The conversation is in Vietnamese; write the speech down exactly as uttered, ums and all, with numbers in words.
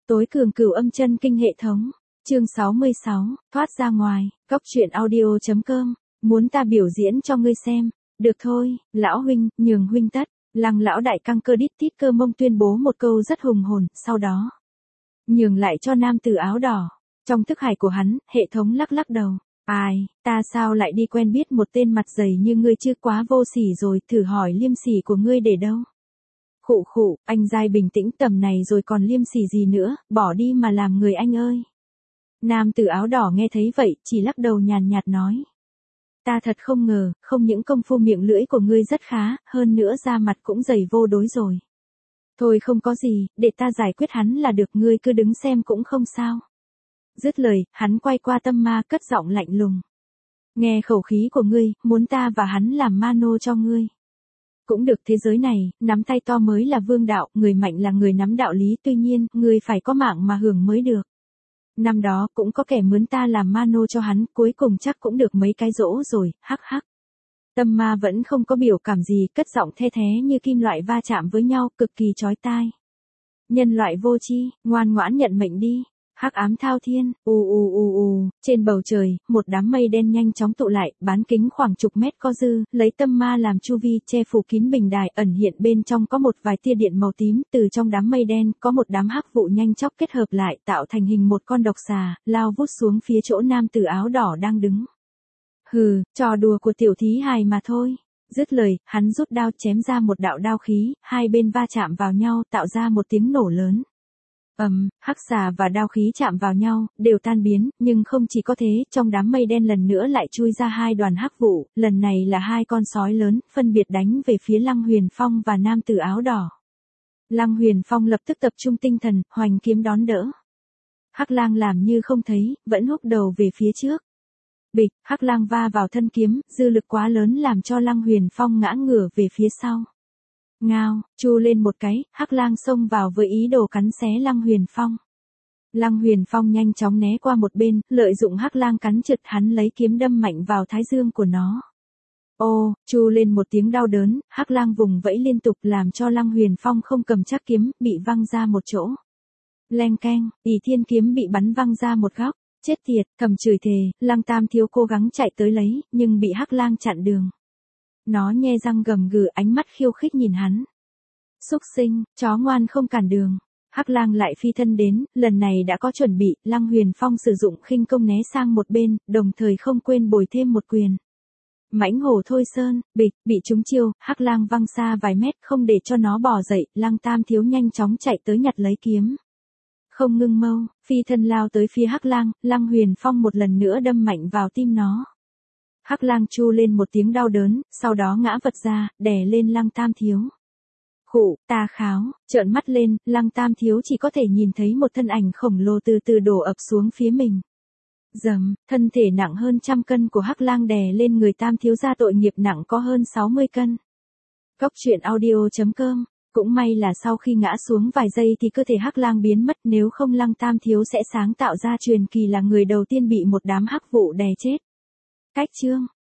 Tối cường cửu âm chân kinh hệ thống. Chương sáu mươi sáu, thoát ra ngoài. Góc truyện audio chấm com. Muốn ta biểu diễn cho ngươi xem. Được thôi, lão huynh, nhường huynh tất. Lăng lão đại căng cơ đít tít cơ mông tuyên bố một câu rất hùng hồn, sau đó nhường lại cho nam tử áo đỏ. Trong thức hải của hắn, hệ thống lắc lắc đầu. Ai, ta sao lại đi quen biết một tên mặt dày như ngươi chứ, quá vô sỉ rồi, thử hỏi liêm sỉ của ngươi để đâu. Khụ khụ, anh dai bình tĩnh, tầm này rồi còn liêm sỉ gì nữa, bỏ đi mà làm người anh ơi. Nam tử áo đỏ nghe thấy vậy, chỉ lắc đầu nhàn nhạt nói. Ta thật không ngờ, không những công phu miệng lưỡi của ngươi rất khá, hơn nữa da mặt cũng dày vô đối rồi. Thôi không có gì, để ta giải quyết hắn là được, ngươi cứ đứng xem cũng không sao. Dứt lời, hắn quay qua Tâm Ma cất giọng lạnh lùng. Nghe khẩu khí của ngươi, muốn ta và hắn làm ma nô cho ngươi. Cũng được, thế giới này, nắm tay to mới là vương đạo, người mạnh là người nắm đạo lý, tuy nhiên, ngươi phải có mạng mà hưởng mới được. Năm đó, cũng có kẻ mướn ta làm ma nô cho hắn, cuối cùng chắc cũng được mấy cái dỗ rồi, hắc hắc. Tâm Ma vẫn không có biểu cảm gì, cất giọng the thé như kim loại va chạm với nhau, cực kỳ chói tai. Nhân loại vô tri, ngoan ngoãn nhận mệnh đi. Hắc ám thao thiên, u u u u, trên bầu trời, một đám mây đen nhanh chóng tụ lại, bán kính khoảng chục mét có dư, lấy Tâm Ma làm chu vi, che phủ kín bình đài, ẩn hiện bên trong có một vài tia điện màu tím, từ trong đám mây đen, có một đám hắc vụ nhanh chóng kết hợp lại, tạo thành hình một con độc xà, lao vút xuống phía chỗ nam tử áo đỏ đang đứng. Hừ, trò đùa của tiểu thí hài mà thôi. Dứt lời, hắn rút đao chém ra một đạo đao khí, hai bên va chạm vào nhau, tạo ra một tiếng nổ lớn. Ầm, um, hắc xà và đao khí chạm vào nhau, đều tan biến, nhưng không chỉ có thế, trong đám mây đen lần nữa lại chui ra hai đoàn hắc vụ, lần này là hai con sói lớn, phân biệt đánh về phía Lăng Huyền Phong và nam tử áo đỏ. Lăng Huyền Phong lập tức tập trung tinh thần, hoành kiếm đón đỡ. Hắc Lang làm như không thấy, vẫn húc đầu về phía trước. Bịch, Hắc Lang va vào thân kiếm, dư lực quá lớn làm cho Lăng Huyền Phong ngã ngửa về phía sau. Ngao, chu lên một cái, Hắc Lang xông vào với ý đồ cắn xé Lăng Huyền Phong. Lăng Huyền Phong nhanh chóng né qua một bên, lợi dụng Hắc Lang cắn trượt, hắn lấy kiếm đâm mạnh vào thái dương của nó. Ô, chu lên một tiếng đau đớn, Hắc Lang vùng vẫy liên tục làm cho Lăng Huyền Phong không cầm chắc kiếm, bị văng ra một chỗ. Leng keng, ỷ thiên kiếm bị bắn văng ra một góc. Chết tiệt, thầm chửi thề, Lăng Tam Thiếu cố gắng chạy tới lấy, nhưng bị Hắc Lang chặn đường. Nó nhe răng gầm gừ, ánh mắt khiêu khích nhìn hắn. Xúc sinh, chó ngoan không cản đường. Hắc Lang lại phi thân đến, lần này đã có chuẩn bị, Lăng Huyền Phong sử dụng khinh công né sang một bên, đồng thời không quên bồi thêm một quyền. Mãnh hổ thôi sơn, bịch, bị trúng chiêu, Hắc Lang văng xa vài mét, không để cho nó bò dậy, Lăng Tam Thiếu nhanh chóng chạy tới nhặt lấy kiếm. Không ngưng mâu, phi thân lao tới phía Hắc Lang, Lăng Huyền Phong một lần nữa đâm mạnh vào tim nó. Hắc Lang chu lên một tiếng đau đớn, sau đó ngã vật ra, đè lên Lăng Tam Thiếu. Khụ, ta kháo, trợn mắt lên, Lăng Tam Thiếu chỉ có thể nhìn thấy một thân ảnh khổng lồ từ từ đổ ập xuống phía mình. Dầm, thân thể nặng hơn trăm cân của Hắc Lang đè lên người Tam Thiếu gia tội nghiệp nặng có hơn sáu mươi cân. Góc truyện audio chấm com. Cũng may là sau khi ngã xuống vài giây thì cơ thể Hắc Lang biến mất, nếu không Lăng Tam Thiếu sẽ sáng tạo ra truyền kỳ là người đầu tiên bị một đám hắc vụ đè chết. Cách chương